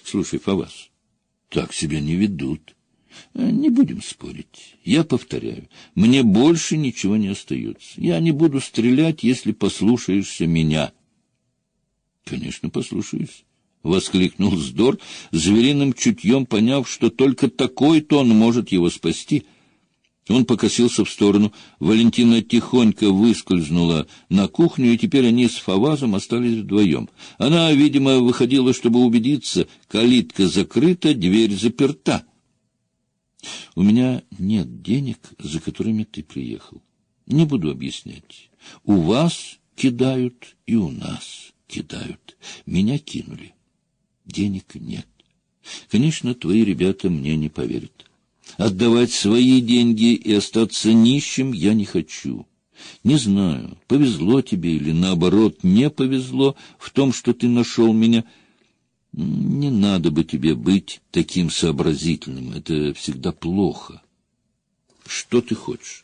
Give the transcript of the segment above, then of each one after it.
Слушай, Фаваз, так себя не ведут. Не будем спорить. Я повторяю, мне больше ничего не остается. Я не буду стрелять, если послушаешься меня. Конечно, послушаюсь, — воскликнул Здор, звериным чутьем поняв, что только такой тон может его спасти. Он покосился в сторону. Валентина тихонько выскользнула на кухню, и теперь они с Фавазом остались вдвоем. Она, видимо, выходила, чтобы убедиться, калитка закрыта, дверь заперта. — У меня нет денег, за которыми ты приехал. Не буду объяснять. У вас кидают, и у нас кидают. Меня кинули. Денег нет. Конечно, твои ребята мне не поверят. Отдавать свои деньги и остаться нищим я не хочу. Не знаю, повезло тебе или, наоборот, не повезло в том, что ты нашел меня. Не надо бы тебе быть таким сообразительным. Это всегда плохо. Что ты хочешь?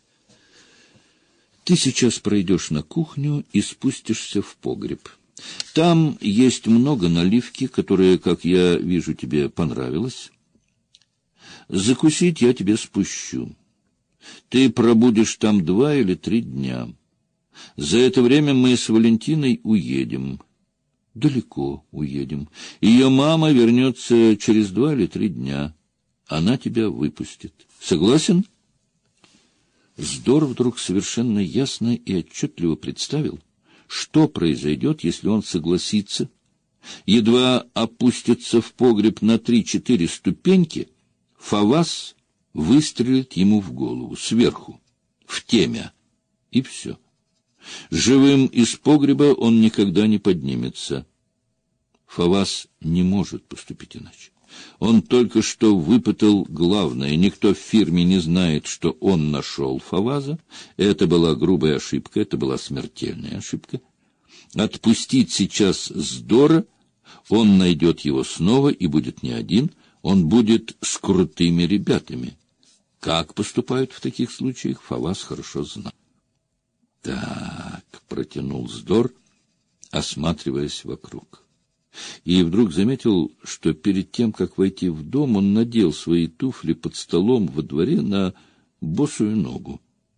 Ты сейчас пройдешь на кухню и спустишься в погреб. Там есть много наливки, которая, как я вижу, тебе понравилась. Закусить я тебе спущу. Ты пробудешь там 2 или 3 дня. За это время мы с Валентиной уедем. Далеко уедем. Ее мама вернется через 2 или 3 дня. Она тебя выпустит. Согласен? Здор вдруг совершенно ясно и отчетливо представил, что произойдет, если он согласится. Едва опустится в погреб на 3-4 ступеньки, Фаваз выстрелит ему в голову, сверху, в темя, и все. Живым из погреба он никогда не поднимется. Фаваз не может поступить иначе. Он только что выпытал главное. Никто в фирме не знает, что он нашел Фаваза. Это была грубая ошибка, это была смертельная ошибка. Отпустить сейчас Здора, он найдет его снова и будет не один, он будет с крутыми ребятами. Как поступают в таких случаях, Фаваз хорошо знал. Так, протянул Здор, осматриваясь вокруг. И вдруг заметил, что перед тем, как войти в дом, он надел свои туфли под столом во дворе на босую ногу.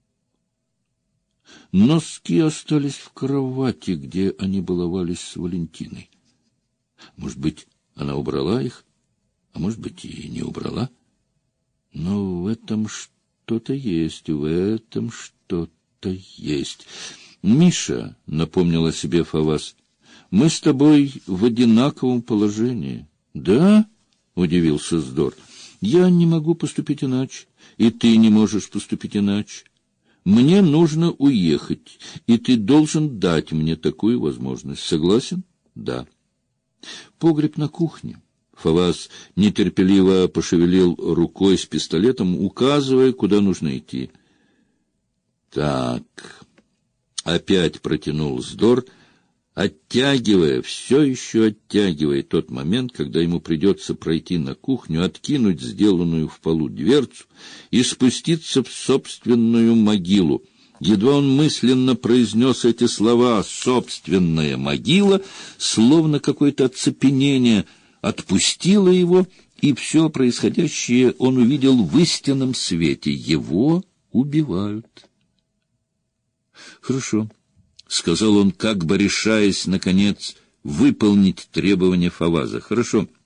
Носки остались в кровати, где они баловались с Валентиной. Может быть, она убрала их, а может быть, и не убрала. Но в этом что-то есть, в этом что-то есть. Миша, — напомнил о себе Фаваз, — мы с тобой в одинаковом положении. — Да? — удивился Здор. — Я не могу поступить иначе, и ты не можешь поступить иначе. Мне нужно уехать, и ты должен дать мне такую возможность. Согласен? — Да. — Погреб на кухне. Фаваз нетерпеливо пошевелил рукой с пистолетом, указывая, куда нужно идти. — Так, — опять протянул Здор, оттягивая, все еще оттягивая тот момент, когда ему придется пройти на кухню, откинуть сделанную в полу дверцу и спуститься в собственную могилу. Едва он мысленно произнес эти слова «собственная могила», словно какое-то оцепенение отпустило его, и все происходящее он увидел в истинном свете. Его убивают. «Хорошо», — сказал он, как бы решаясь, наконец, выполнить требования Фаваза. — Хорошо.